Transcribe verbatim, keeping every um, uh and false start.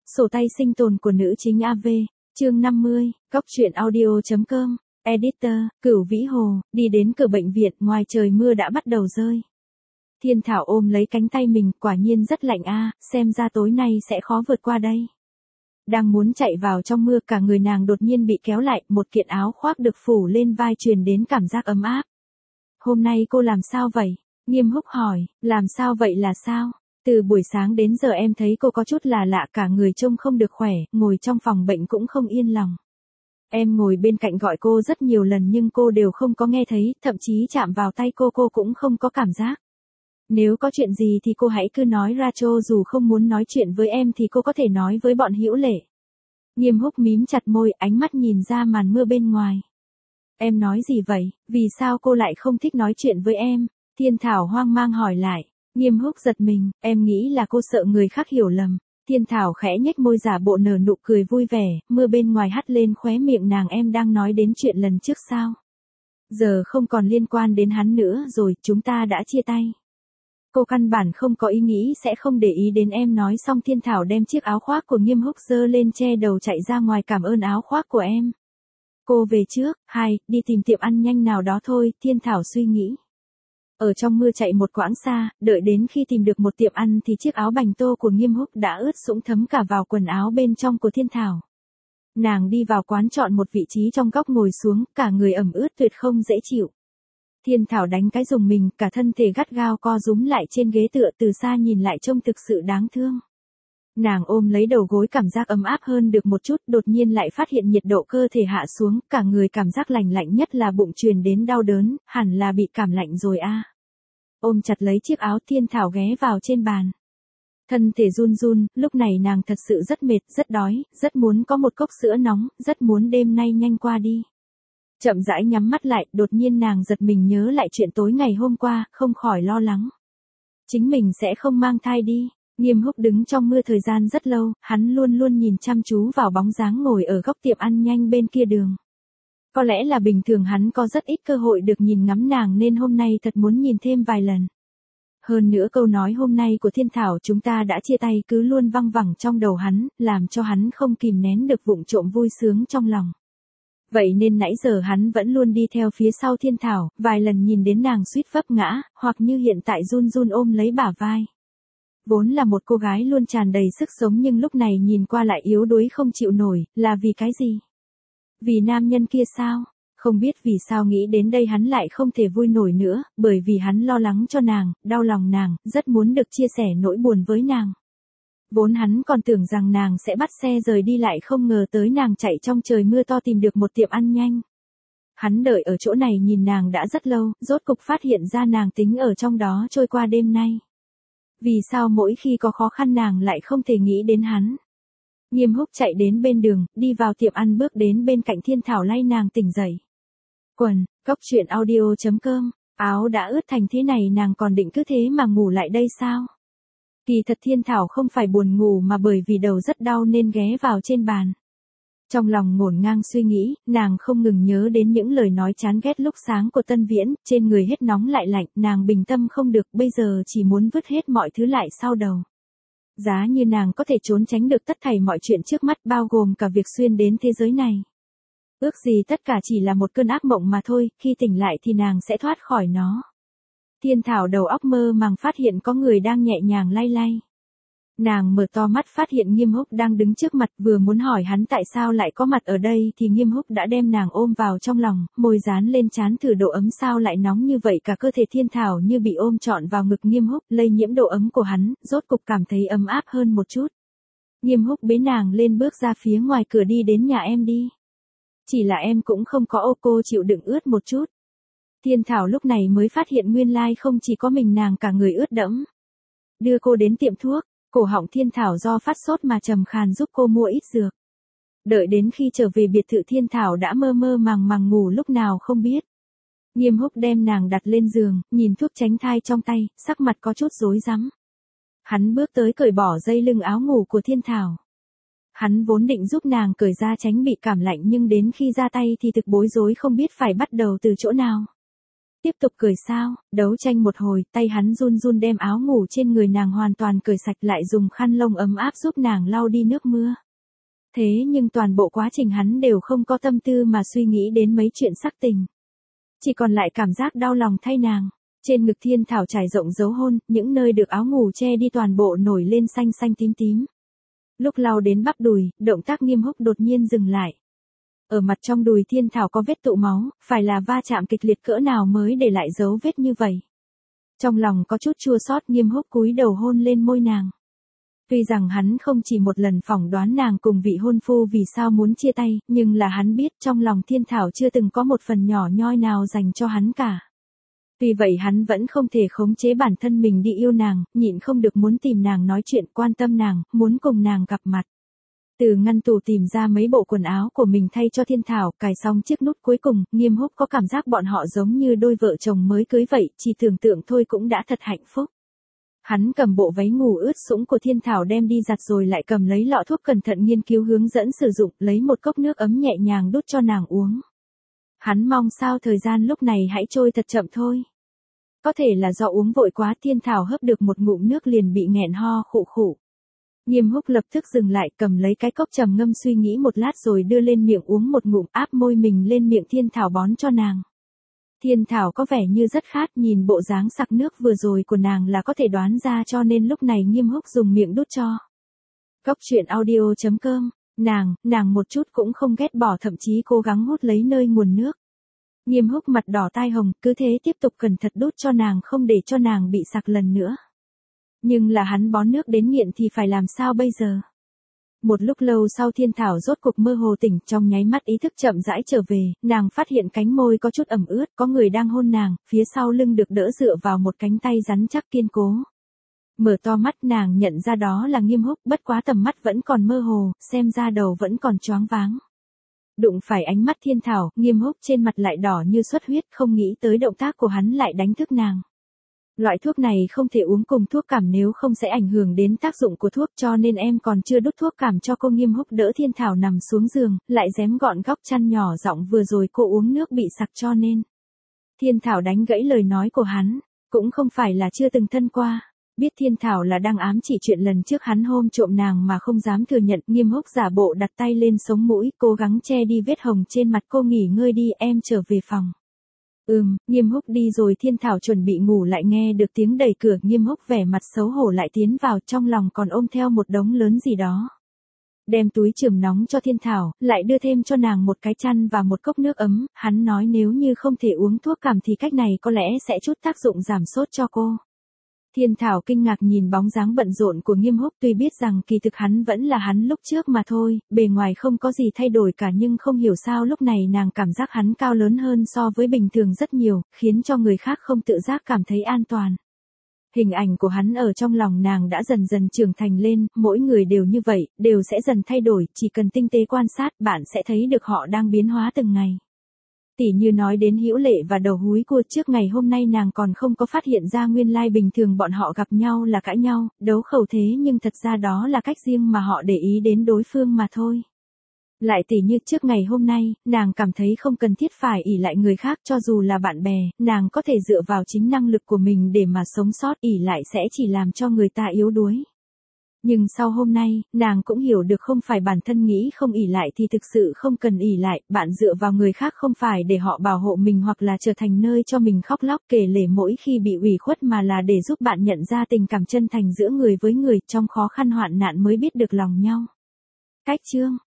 Sổ tay sinh tồn của nữ chính a vê, chương năm mươi, Cóc truyện audio.com, Editor, Cửu Vĩ Hồ, đi đến cửa bệnh viện, ngoài trời mưa đã bắt đầu rơi. Thiên Thảo ôm lấy cánh tay mình, quả nhiên rất lạnh a, xem ra tối nay sẽ khó vượt qua đây. Đang muốn chạy vào trong mưa, cả người nàng đột nhiên bị kéo lại, một kiện áo khoác được phủ lên vai truyền đến cảm giác ấm áp. Hôm nay cô làm sao vậy? Nghiêm Húc hỏi, làm sao vậy là sao? Từ buổi sáng đến giờ em thấy cô có chút là lạ, cả người trông không được khỏe, ngồi trong phòng bệnh cũng không yên lòng. Em ngồi bên cạnh gọi cô rất nhiều lần nhưng cô đều không có nghe thấy, thậm chí chạm vào tay cô cô cũng không có cảm giác. Nếu có chuyện gì thì cô hãy cứ nói ra, cho dù không muốn nói chuyện với em thì cô có thể nói với bọn Hữu Lệ. Nghiêm Húc mím chặt môi, ánh mắt nhìn ra màn mưa bên ngoài. Em nói gì vậy, vì sao cô lại không thích nói chuyện với em? Thiên Thảo hoang mang hỏi lại. Nghiêm Húc giật mình, em nghĩ là cô sợ người khác hiểu lầm. Thiên Thảo khẽ nhếch môi giả bộ nở nụ cười vui vẻ, mưa bên ngoài hắt lên khóe miệng nàng. Em đang nói đến chuyện lần trước sao? Giờ không còn liên quan đến hắn nữa rồi, chúng ta đã chia tay. Cô căn bản không có ý nghĩ sẽ không để ý đến em. Nói xong Thiên Thảo đem chiếc áo khoác của Nghiêm Húc giơ lên che đầu chạy ra ngoài. Cảm ơn áo khoác của em. Cô về trước, hai, đi tìm tiệm ăn nhanh nào đó thôi, Thiên Thảo suy nghĩ. Ở trong mưa chạy một quãng xa, đợi đến khi tìm được một tiệm ăn thì chiếc áo bành tô của Nghiêm Húc đã ướt sũng thấm cả vào quần áo bên trong của Thiên Thảo. Nàng đi vào quán chọn một vị trí trong góc ngồi xuống, cả người ẩm ướt tuyệt không dễ chịu. Thiên Thảo đánh cái rùng mình, cả thân thể gắt gao co rúm lại trên ghế tựa, từ xa nhìn lại trông thực sự đáng thương. Nàng ôm lấy đầu gối, cảm giác ấm áp hơn được một chút, đột nhiên lại phát hiện nhiệt độ cơ thể hạ xuống, cả người cảm giác lành lạnh, nhất là bụng truyền đến đau đớn, hẳn là bị cảm lạnh rồi a. À. Ôm chặt lấy chiếc áo, Thiên Thảo ghé vào trên bàn. Thân thể run run, lúc này nàng thật sự rất mệt, rất đói, rất muốn có một cốc sữa nóng, rất muốn đêm nay nhanh qua đi. Chậm rãi nhắm mắt lại, đột nhiên nàng giật mình nhớ lại chuyện tối ngày hôm qua, không khỏi lo lắng. Chính mình sẽ không mang thai đi. Nghiêm Húc đứng trong mưa thời gian rất lâu, hắn luôn luôn nhìn chăm chú vào bóng dáng ngồi ở góc tiệm ăn nhanh bên kia đường. Có lẽ là bình thường hắn có rất ít cơ hội được nhìn ngắm nàng nên hôm nay thật muốn nhìn thêm vài lần. Hơn nữa câu nói hôm nay của Thiên Thảo chúng ta đã chia tay cứ luôn văng vẳng trong đầu hắn, làm cho hắn không kìm nén được vụng trộm vui sướng trong lòng. Vậy nên nãy giờ hắn vẫn luôn đi theo phía sau Thiên Thảo, vài lần nhìn đến nàng suýt vấp ngã, hoặc như hiện tại run run ôm lấy bả vai. Vốn là một cô gái luôn tràn đầy sức sống nhưng lúc này nhìn qua lại yếu đuối không chịu nổi, là vì cái gì? Vì nam nhân kia sao? Không biết vì sao nghĩ đến đây hắn lại không thể vui nổi nữa, bởi vì hắn lo lắng cho nàng, đau lòng nàng, rất muốn được chia sẻ nỗi buồn với nàng. Vốn hắn còn tưởng rằng nàng sẽ bắt xe rời đi, lại không ngờ tới nàng chạy trong trời mưa to tìm được một tiệm ăn nhanh. Hắn đợi ở chỗ này nhìn nàng đã rất lâu, rốt cục phát hiện ra nàng tính ở trong đó trôi qua đêm nay. Vì sao mỗi khi có khó khăn nàng lại không thể nghĩ đến hắn? Nghiêm Húc chạy đến bên đường, đi vào tiệm ăn, bước đến bên cạnh Thiên Thảo lay nàng tỉnh dậy. Quần, Cóc truyện audio.com, áo đã ướt thành thế này nàng còn định cứ thế mà ngủ lại đây sao? Kỳ thật Thiên Thảo không phải buồn ngủ mà bởi vì đầu rất đau nên ghé vào trên bàn. Trong lòng ngổn ngang suy nghĩ, nàng không ngừng nhớ đến những lời nói chán ghét lúc sáng của Tân Viễn, trên người hết nóng lại lạnh, nàng bình tâm không được, bây giờ chỉ muốn vứt hết mọi thứ lại sau đầu. Giá như nàng có thể trốn tránh được tất thảy mọi chuyện trước mắt, bao gồm cả việc xuyên đến thế giới này. Ước gì tất cả chỉ là một cơn ác mộng mà thôi, khi tỉnh lại thì nàng sẽ thoát khỏi nó. Thiên Thảo đầu óc mơ màng phát hiện có người đang nhẹ nhàng lay lay. Nàng mở to mắt phát hiện Nghiêm Húc đang đứng trước mặt, vừa muốn hỏi hắn tại sao lại có mặt ở đây thì Nghiêm Húc đã đem nàng ôm vào trong lòng, môi dán lên trán thử độ ấm sao lại nóng như vậy. Cả cơ thể Thiên Thảo như bị ôm trọn vào ngực Nghiêm Húc, lây nhiễm độ ấm của hắn, rốt cục cảm thấy ấm áp hơn một chút. Nghiêm Húc bế nàng lên bước ra phía ngoài cửa, đi đến nhà em đi. Chỉ là em cũng không có ô, cô chịu đựng ướt một chút. Thiên Thảo lúc này mới phát hiện nguyên lai không chỉ có mình nàng cả người ướt đẫm. Đưa cô đến tiệm thuốc, cổ họng Thiên Thảo do phát sốt mà trầm khàn giúp cô mua ít dược. Đợi đến khi trở về biệt thự Thiên Thảo đã mơ mơ màng màng ngủ lúc nào không biết. Nghiêm Húc đem nàng đặt lên giường, nhìn thuốc tránh thai trong tay, sắc mặt có chút rối rắm. Hắn bước tới cởi bỏ dây lưng áo ngủ của Thiên Thảo. Hắn vốn định giúp nàng cởi ra tránh bị cảm lạnh nhưng đến khi ra tay thì thực bối rối không biết phải bắt đầu từ chỗ nào. tiếp tục cười sao, đấu tranh một hồi, tay hắn run run đem áo ngủ trên người nàng hoàn toàn cởi sạch lại dùng khăn lông ấm áp giúp nàng lau đi nước mưa. Thế nhưng toàn bộ quá trình hắn đều không có tâm tư mà suy nghĩ đến mấy chuyện sắc tình. Chỉ còn lại cảm giác đau lòng thay nàng. Trên ngực Thiên Thảo trải rộng dấu hôn, những nơi được áo ngủ che đi toàn bộ nổi lên xanh xanh tím tím. Lúc lau đến bắp đùi, động tác Nghiêm Húc đột nhiên dừng lại. Ở mặt trong đùi Thiên Thảo có vết tụ máu, phải là va chạm kịch liệt cỡ nào mới để lại dấu vết như vậy. Trong lòng có chút chua xót, Nghiêm Húc cúi đầu hôn lên môi nàng. Tuy rằng hắn không chỉ một lần phỏng đoán nàng cùng vị hôn phu vì sao muốn chia tay, nhưng là hắn biết trong lòng Thiên Thảo chưa từng có một phần nhỏ nhoi nào dành cho hắn cả. Vì vậy hắn vẫn không thể khống chế bản thân mình đi yêu nàng, nhịn không được muốn tìm nàng nói chuyện, quan tâm nàng, muốn cùng nàng gặp mặt. Từ ngăn tủ tìm ra mấy bộ quần áo của mình thay cho Thiên Thảo, cài xong chiếc nút cuối cùng, Nghiêm Húc có cảm giác bọn họ giống như đôi vợ chồng mới cưới vậy, chỉ tưởng tượng thôi cũng đã thật hạnh phúc. Hắn cầm bộ váy ngủ ướt sũng của Thiên Thảo đem đi giặt rồi lại cầm lấy lọ thuốc cẩn thận nghiên cứu hướng dẫn sử dụng, lấy một cốc nước ấm nhẹ nhàng đút cho nàng uống. Hắn mong sao thời gian lúc này hãy trôi thật chậm thôi. Có thể là do uống vội quá, Thiên Thảo hớp được một ngụm nước liền bị nghẹn ho khụ khụ. Nghiêm Húc lập tức dừng lại, cầm lấy cái cốc trầm ngâm suy nghĩ một lát rồi đưa lên miệng uống một ngụm, áp môi mình lên miệng Thiên Thảo bón cho nàng. Thiên Thảo có vẻ như rất khát, nhìn bộ dáng sặc nước vừa rồi của nàng là có thể đoán ra, cho nên lúc này Nghiêm Húc dùng miệng đút cho. Cốc truyện audio chấm com, nàng, nàng một chút cũng không ghét bỏ, thậm chí cố gắng hút lấy nơi nguồn nước. Nghiêm Húc mặt đỏ tai hồng, cứ thế tiếp tục cẩn thận đút cho nàng không để cho nàng bị sặc lần nữa. Nhưng là hắn bón nước đến nghiện thì phải làm sao bây giờ? Một lúc lâu sau Thiên Thảo rốt cuộc mơ hồ tỉnh, trong nháy mắt ý thức chậm rãi trở về, nàng phát hiện cánh môi có chút ẩm ướt, có người đang hôn nàng, phía sau lưng được đỡ dựa vào một cánh tay rắn chắc kiên cố. Mở to mắt nàng nhận ra đó là Nghiêm Húc, bất quá tầm mắt vẫn còn mơ hồ, xem ra đầu vẫn còn choáng váng. Đụng phải ánh mắt Thiên Thảo, Nghiêm Húc trên mặt lại đỏ như xuất huyết, không nghĩ tới động tác của hắn lại đánh thức nàng. Loại thuốc này không thể uống cùng thuốc cảm, nếu không sẽ ảnh hưởng đến tác dụng của thuốc, cho nên em còn chưa đút thuốc cảm cho cô. Nghiêm Húc đỡ Thiên Thảo nằm xuống giường, lại rém gọn góc chăn, nhỏ giọng vừa rồi cô uống nước bị sặc cho nên. Thiên Thảo đánh gãy lời nói của hắn, cũng không phải là chưa từng thân qua. Biết Thiên Thảo là đang ám chỉ chuyện lần trước hắn hôm trộm nàng mà không dám thừa nhận, Nghiêm Húc giả bộ đặt tay lên sống mũi, cố gắng che đi vết hồng trên mặt. Cô nghỉ ngơi đi, em trở về phòng. Ừm, Nghiêm Húc đi rồi. Thiên Thảo chuẩn bị ngủ lại nghe được tiếng đẩy cửa, Nghiêm Húc vẻ mặt xấu hổ lại tiến vào, trong lòng còn ôm theo một đống lớn gì đó. Đem túi chườm nóng cho Thiên Thảo, lại đưa thêm cho nàng một cái chăn và một cốc nước ấm, hắn nói nếu như không thể uống thuốc cảm thì cách này có lẽ sẽ chút tác dụng giảm sốt cho cô. Thiên Thảo kinh ngạc nhìn bóng dáng bận rộn của Nghiêm Húc, tuy biết rằng kỳ thực hắn vẫn là hắn lúc trước mà thôi, bề ngoài không có gì thay đổi cả, nhưng không hiểu sao lúc này nàng cảm giác hắn cao lớn hơn so với bình thường rất nhiều, khiến cho người khác không tự giác cảm thấy an toàn. Hình ảnh của hắn ở trong lòng nàng đã dần dần trưởng thành lên, mỗi người đều như vậy, đều sẽ dần thay đổi, chỉ cần tinh tế quan sát, bạn sẽ thấy được họ đang biến hóa từng ngày. Tỉ như nói đến Hữu Lệ và Đầu Húi Cua, trước ngày hôm nay nàng còn không có phát hiện ra nguyên lai bình thường bọn họ gặp nhau là cãi nhau, đấu khẩu thế nhưng thật ra đó là cách riêng mà họ để ý đến đối phương mà thôi. Lại tỉ như trước ngày hôm nay, nàng cảm thấy không cần thiết phải ỷ lại người khác, cho dù là bạn bè, nàng có thể dựa vào chính năng lực của mình để mà sống sót, ỷ lại sẽ chỉ làm cho người ta yếu đuối. Nhưng sau hôm nay, nàng cũng hiểu được không phải bản thân nghĩ không ỷ lại thì thực sự không cần ỷ lại, bạn dựa vào người khác không phải để họ bảo hộ mình hoặc là trở thành nơi cho mình khóc lóc kể lể mỗi khi bị ủy khuất, mà là để giúp bạn nhận ra tình cảm chân thành giữa người với người, trong khó khăn hoạn nạn mới biết được lòng nhau. Cách chương